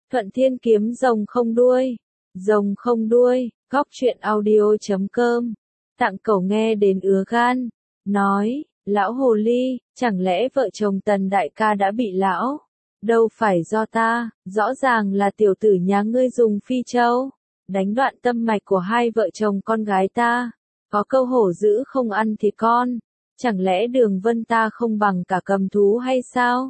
Thuận Thiên kiếm rồng không đuôi. Rồng không đuôi, góc truyện audio.com. Tặng cẩu nghe đến ứa gan, nói, lão hồ ly, chẳng lẽ vợ chồng Tần đại ca đã bị lão? Đâu phải do ta, rõ ràng là tiểu tử nhà ngươi dùng phi châu, đánh đoạn tâm mạch của hai vợ chồng con gái ta. Có câu hổ dữ không ăn thịt con, chẳng lẽ Đường Vân ta không bằng cả cầm thú hay sao?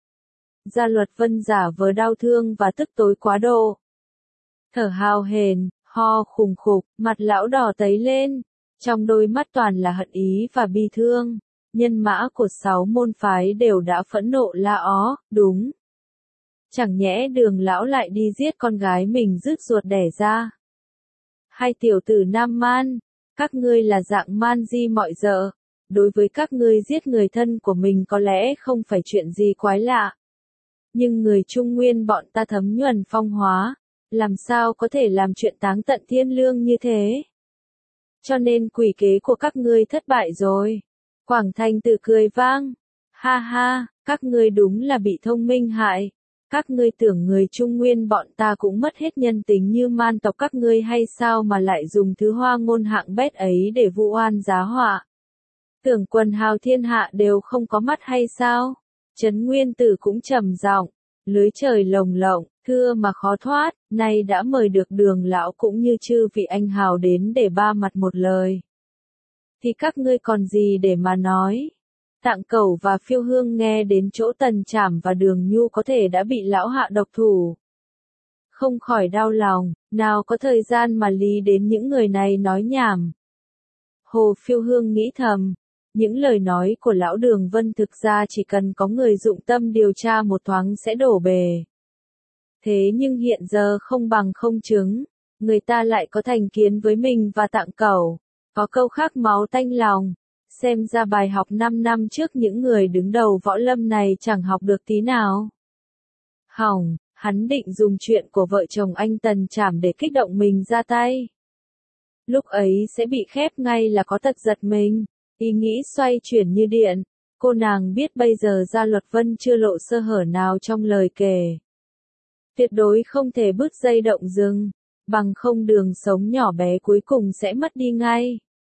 Gia Luật Vân giả vờ đau thương và tức tối quá độ. Thở hào hển, ho khùng khục, mặt lão đỏ tấy lên, trong đôi mắt toàn là hận ý và bi thương. Nhân mã của 6 môn phái đều đã phẫn nộ la ó, đúng. Chẳng nhẽ Đường lão lại đi giết con gái mình rứt ruột đẻ ra. Hai tiểu tử Nam Man, các ngươi là dạng man di mọi dợ, đối với các ngươi giết người thân của mình có lẽ không phải chuyện gì quái lạ. Nhưng người Trung Nguyên bọn ta thấm nhuần phong hóa, làm sao có thể làm chuyện táng tận thiên lương như thế? Cho nên quỷ kế của các ngươi thất bại rồi. Quảng Thành tự cười vang. Ha ha, các ngươi đúng là bị thông minh hại. Các ngươi tưởng người Trung Nguyên bọn ta cũng mất hết nhân tính như man tộc các ngươi hay sao mà lại dùng thứ hoa ngôn hạng bét ấy để vu oan giá họa? Tưởng quần hào thiên hạ đều không có mắt hay sao? Trấn Nguyên Tử cũng trầm giọng, lưới trời lồng lộng, thưa mà khó thoát, nay đã mời được Đường lão cũng như chư vị anh hào đến để ba mặt một lời. Thì các ngươi còn gì để mà nói? Tạng Cẩu và Phiêu Hương nghe đến chỗ Tần Trảm và Đường Nhu có thể đã bị lão hạ độc thủ, không khỏi đau lòng, nào có thời gian mà lý đến những người này nói nhảm. Hồ Phiêu Hương nghĩ thầm, những lời nói của lão Đường Vân thực ra chỉ cần có người dụng tâm điều tra một thoáng sẽ đổ bề. Thế nhưng hiện giờ không bằng không chứng, người ta lại có thành kiến với mình và Tạng Cẩu, có câu khác máu tanh lòng. Xem ra bài học 5 năm trước những người đứng đầu võ lâm này chẳng học được tí nào. Hỏng, hắn định dùng chuyện của vợ chồng anh Tần Trảm để kích động mình ra tay. Lúc ấy sẽ bị khép ngay là có tật giật mình, ý nghĩ xoay chuyển như điện. Cô nàng biết bây giờ Gia Luật Vân chưa lộ sơ hở nào trong lời kể. Tuyệt đối không thể bứt dây động rừng, bằng không đường sống nhỏ bé cuối cùng sẽ mất đi ngay.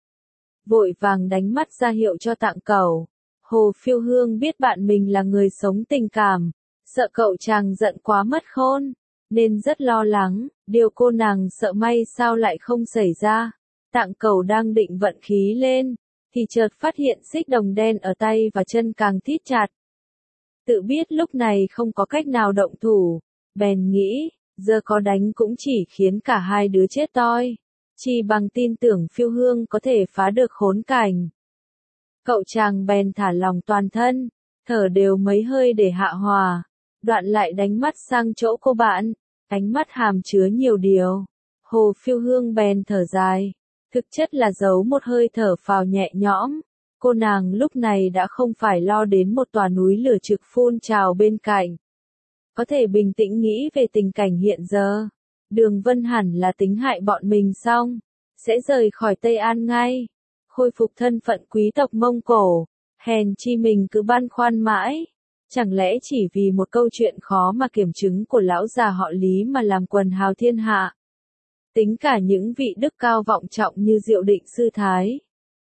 Vội vàng đánh mắt ra hiệu cho Tạng Cẩu. Hồ Phiêu Hương biết bạn mình là người sống tình cảm, sợ cậu chàng giận quá mất khôn, nên rất lo lắng, điều cô nàng sợ may sao lại không xảy ra. Tạng Cẩu đang định vận khí lên, thì chợt phát hiện xích đồng đen ở tay và chân càng thít chặt. Tự biết lúc này không có cách nào động thủ, bèn nghĩ, giờ có đánh cũng chỉ khiến cả hai đứa chết toi. Chỉ bằng tin tưởng Phiêu Hương có thể phá được khốn cảnh. Cậu chàng bèn thả lòng toàn thân, thở đều mấy hơi để hạ hòa, đoạn lại đánh mắt sang chỗ cô bạn, ánh mắt hàm chứa nhiều điều. Hồ Phiêu Hương bèn thở dài, thực chất là giấu một hơi thở phào nhẹ nhõm. Cô nàng lúc này đã không phải lo đến một tòa núi lửa trực phun trào bên cạnh. Có thể bình tĩnh nghĩ về tình cảnh hiện giờ. Đường Vân hẳn là tính hại bọn mình xong, sẽ rời khỏi Tây An ngay, khôi phục thân phận quý tộc Mông Cổ, hèn chi mình cứ băn khoăn mãi, chẳng lẽ chỉ vì một câu chuyện khó mà kiểm chứng của lão già họ Lý mà làm quần hào thiên hạ. Tính cả những vị đức cao vọng trọng như Diệu Định Sư Thái,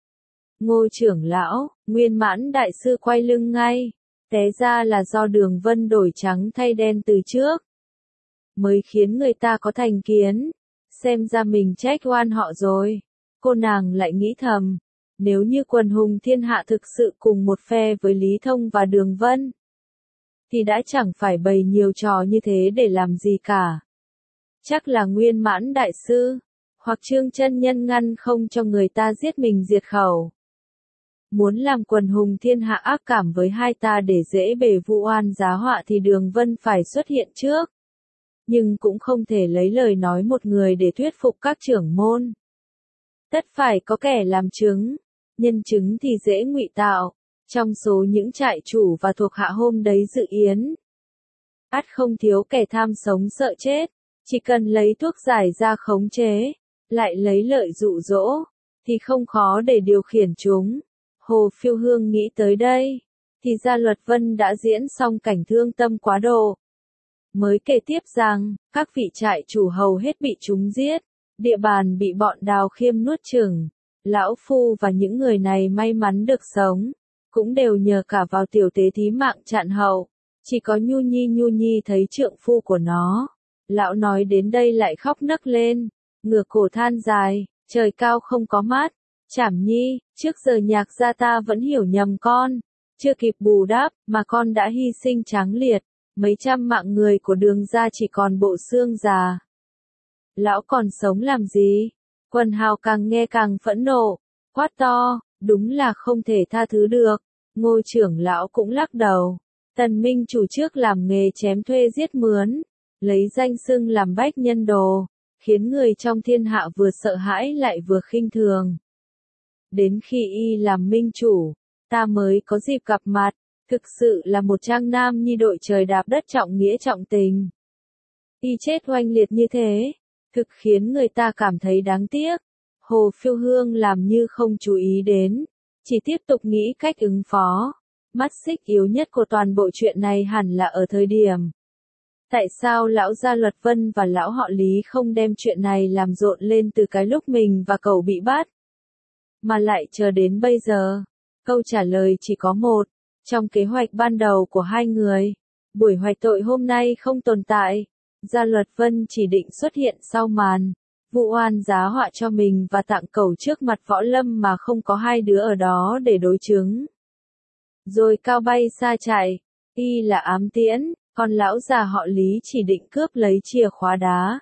Ngô trưởng lão, Nguyên Mãn đại sư quay lưng ngay, té ra là do Đường Vân đổi trắng thay đen từ trước. Mới khiến người ta có thành kiến, xem ra mình trách oan họ rồi. Cô nàng lại nghĩ thầm, nếu như quần hùng thiên hạ thực sự cùng một phe với Lý Thông và Đường Vân, thì đã chẳng phải bày nhiều trò như thế để làm gì cả. Chắc là Nguyên Mãn đại sư, hoặc Trương chân nhân ngăn không cho người ta giết mình diệt khẩu. Muốn làm quần hùng thiên hạ ác cảm với hai ta để dễ bề vu oan giá họa thì Đường Vân phải xuất hiện trước. Nhưng cũng không thể lấy lời nói một người để thuyết phục các trưởng môn. Tất phải có kẻ làm chứng, nhân chứng thì dễ ngụy tạo. Trong số những trại chủ và thuộc hạ hôm đấy dự yến, ắt không thiếu kẻ tham sống sợ chết, chỉ cần lấy thuốc giải ra khống chế, lại lấy lợi dụ dỗ, thì không khó để điều khiển chúng. Hồ Phiêu Hương nghĩ tới đây, thì Gia Luật Vân đã diễn xong cảnh thương tâm quá độ. mới kể tiếp rằng, các vị trại chủ hầu hết bị chúng giết, địa bàn bị bọn Đào Khiêm nuốt chửng. Lão Phu và những người này may mắn được sống, cũng đều nhờ cả vào tiểu tế thí mạng chạn hậu. Chỉ có Nhu Nhi thấy trượng phu của nó. Lão nói đến đây lại khóc nấc lên, ngửa cổ than dài, trời cao không có mắt. Trảm Nhi, trước giờ Nhạc gia ta vẫn hiểu nhầm con, chưa kịp bù đắp, mà con đã hy sinh tráng liệt, mấy trăm mạng người của Đường gia chỉ còn bộ xương già. Lão còn sống làm gì? Quần hào càng nghe càng phẫn nộ, quát to, đúng là không thể tha thứ được. Ngô trưởng lão cũng lắc đầu. Tần Minh chủ trước làm nghề chém thuê giết mướn, lấy danh xưng làm bách nhân đồ, khiến người trong thiên hạ vừa sợ hãi lại vừa khinh thường. Đến khi y làm minh chủ, ta mới có dịp gặp mặt, thực sự là một trang nam nhi đội trời đạp đất trọng nghĩa trọng tình. Y chết oanh liệt như thế, thực khiến người ta cảm thấy đáng tiếc. Hồ Phiêu Hương làm như không chú ý đến, chỉ tiếp tục nghĩ cách ứng phó. Mắt xích yếu nhất của toàn bộ chuyện này hẳn là ở thời điểm. Tại sao lão gia Luật Vân và lão họ Lý không đem chuyện này làm rộn lên từ cái lúc mình và cậu bị bắt? Mà lại chờ đến bây giờ? Câu trả lời chỉ có một. Trong kế hoạch ban đầu của hai người, buổi hoạch tội hôm nay không tồn tại. Gia Luật Vân chỉ định xuất hiện sau màn, vụ oan giá họa cho mình và tặng cẩu trước mặt võ lâm mà không có hai đứa ở đó để đối chứng. Rồi cao bay xa chạy, y là ám tiễn, còn lão già họ Lý chỉ định cướp lấy chìa khóa đá.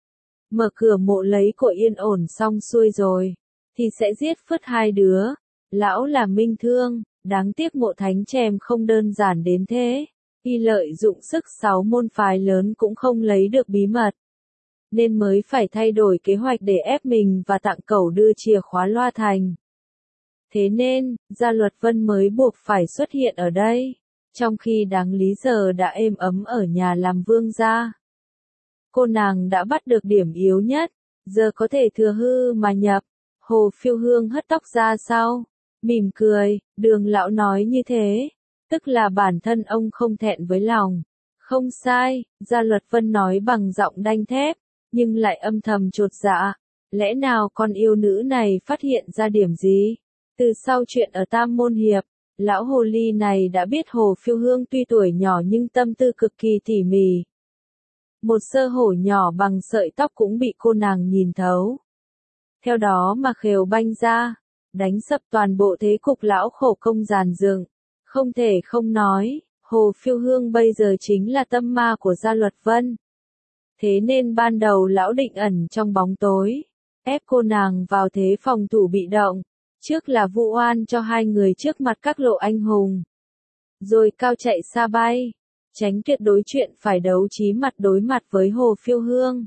Mở cửa mộ lấy của yên ổn xong xuôi rồi, thì sẽ giết phứt hai đứa. Lão là minh thương, đáng tiếc Mộ Thánh Chèm không đơn giản đến thế. Y lợi dụng sức 6 môn phái lớn cũng không lấy được bí mật. Nên mới phải thay đổi kế hoạch để ép mình và tặng cẩu đưa chìa khóa loa thành. Thế nên, Gia Luật Vân mới buộc phải xuất hiện ở đây, trong khi đáng lý giờ đã êm ấm ở nhà làm vương gia. Cô nàng đã bắt được điểm yếu nhất, giờ có thể thừa hư mà nhập. Hồ Phiêu Hương hất tóc ra sau, mỉm cười, Đường lão nói như thế, tức là bản thân ông không thẹn với lòng. Không sai, Gia Luật Vân nói bằng giọng đanh thép, nhưng lại âm thầm chột dạ. Lẽ nào con yêu nữ này phát hiện ra điểm gì? Từ sau chuyện ở Tam Môn Hiệp, lão hồ ly này đã biết Hồ Phiêu Hương tuy tuổi nhỏ nhưng tâm tư cực kỳ tỉ mỉ. Một sơ hổ nhỏ bằng sợi tóc cũng bị cô nàng nhìn thấu. Theo đó mà khều banh ra, đánh sập toàn bộ thế cục lão khổ công dàn dựng. Không thể không nói, Hồ Phiêu Hương bây giờ chính là tâm ma của Gia Luật Vân. Thế nên ban đầu lão định ẩn trong bóng tối, ép cô nàng vào thế phòng thủ bị động. Trước là vu oan cho hai người trước mặt các lộ anh hùng. Rồi cao chạy xa bay, tránh tuyệt đối chuyện phải đấu trí mặt đối mặt với Hồ Phiêu Hương.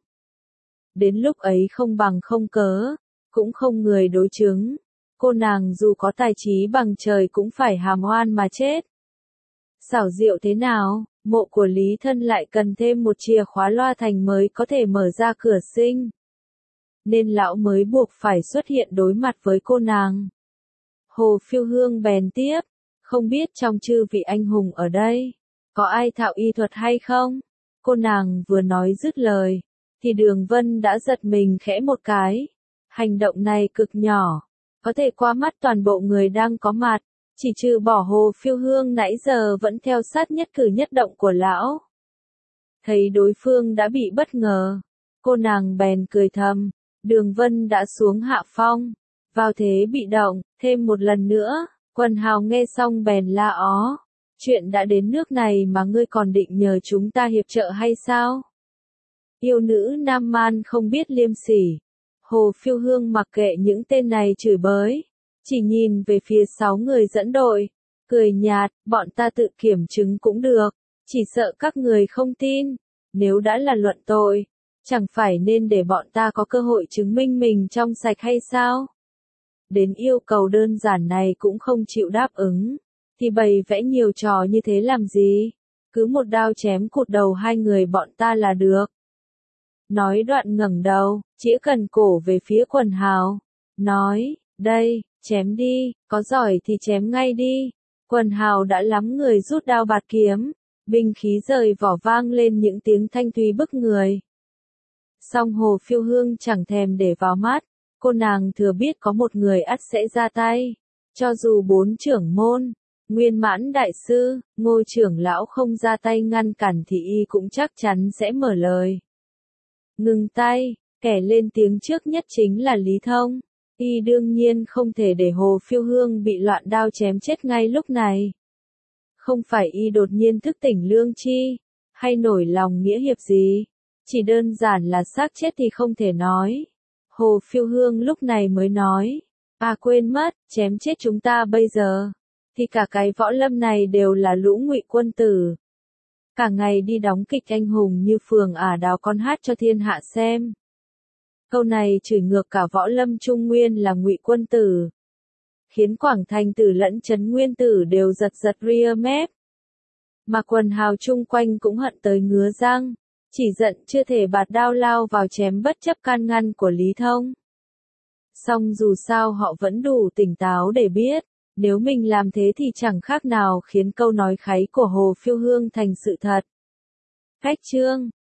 Đến lúc ấy không bằng không cớ, cũng không người đối chứng. Cô nàng dù có tài trí bằng trời cũng phải hàm oan mà chết. Xảo diệu thế nào, mộ của Lý Thân lại cần thêm một chìa khóa loa thành mới có thể mở ra cửa sinh. Nên lão mới buộc phải xuất hiện đối mặt với cô nàng. Hồ Phiêu Hương bèn tiếp, không biết trong chư vị anh hùng ở đây, có ai thạo y thuật hay không? Cô nàng vừa nói dứt lời, thì Đường Vân đã giật mình khẽ một cái. Hành động này cực nhỏ, có thể qua mắt toàn bộ người đang có mặt, chỉ trừ bỏ Hồ Phiêu Hương nãy giờ vẫn theo sát nhất cử nhất động của lão. Thấy đối phương đã bị bất ngờ, cô nàng bèn cười thầm. Đường Vân đã xuống hạ phong, vào thế bị động, thêm một lần nữa, quần hào nghe xong bèn la ó. Chuyện đã đến nước này mà ngươi còn định nhờ chúng ta hiệp trợ hay sao? Yêu nữ Nam Man không biết liêm sỉ. Hồ Phiêu Hương mặc kệ những tên này chửi bới, chỉ nhìn về phía 6 người dẫn đội, cười nhạt, bọn ta tự kiểm chứng cũng được, chỉ sợ các người không tin, nếu đã là luận tội. Chẳng phải nên để bọn ta có cơ hội chứng minh mình trong sạch hay sao? Đến yêu cầu đơn giản này cũng không chịu đáp ứng, thì bày vẽ nhiều trò như thế làm gì? Cứ một đao chém cụt đầu hai người bọn ta là được. Nói đoạn ngẩng đầu, chĩa cần cổ về phía quần hào. Nói, đây, chém đi, có giỏi thì chém ngay đi. Quần hào đã lắm người rút đao bạt kiếm, binh khí rời vỏ vang lên những tiếng thanh thúy bức người. Song Hồ Phiêu Hương chẳng thèm để vào mắt, cô nàng thừa biết có một người ắt sẽ ra tay. Cho dù 4 trưởng môn, Nguyên Mãn Đại Sư, Ngô trưởng lão không ra tay ngăn cản thì y cũng chắc chắn sẽ mở lời. Ngừng tay, kẻ lên tiếng trước nhất chính là Lý Thông. Y đương nhiên không thể để Hồ Phiêu Hương bị loạn đao chém chết ngay lúc này. Không phải y đột nhiên thức tỉnh lương tri, hay nổi lòng nghĩa hiệp gì. Chỉ đơn giản là xác chết thì không thể nói. Hồ Phiêu Hương lúc này mới nói. À quên mất, chém chết chúng ta bây giờ. Thì cả cái võ lâm này đều là lũ ngụy quân tử. Cả ngày đi đóng kịch anh hùng như phường ả đào con hát cho thiên hạ xem. Câu này chửi ngược cả võ lâm Trung Nguyên là ngụy quân tử. Khiến Quảng Thành Tử lẫn Trấn Nguyên Tử đều giật giật ria mép. Mà quần hào chung quanh cũng hận tới ngứa răng. Chỉ giận chưa thể bạt đao lao vào chém bất chấp can ngăn của Lý Thông. Song dù sao họ vẫn đủ tỉnh táo để biết, nếu mình làm thế thì chẳng khác nào khiến câu nói kháy của Hồ Phiêu Hương thành sự thật. Khách chương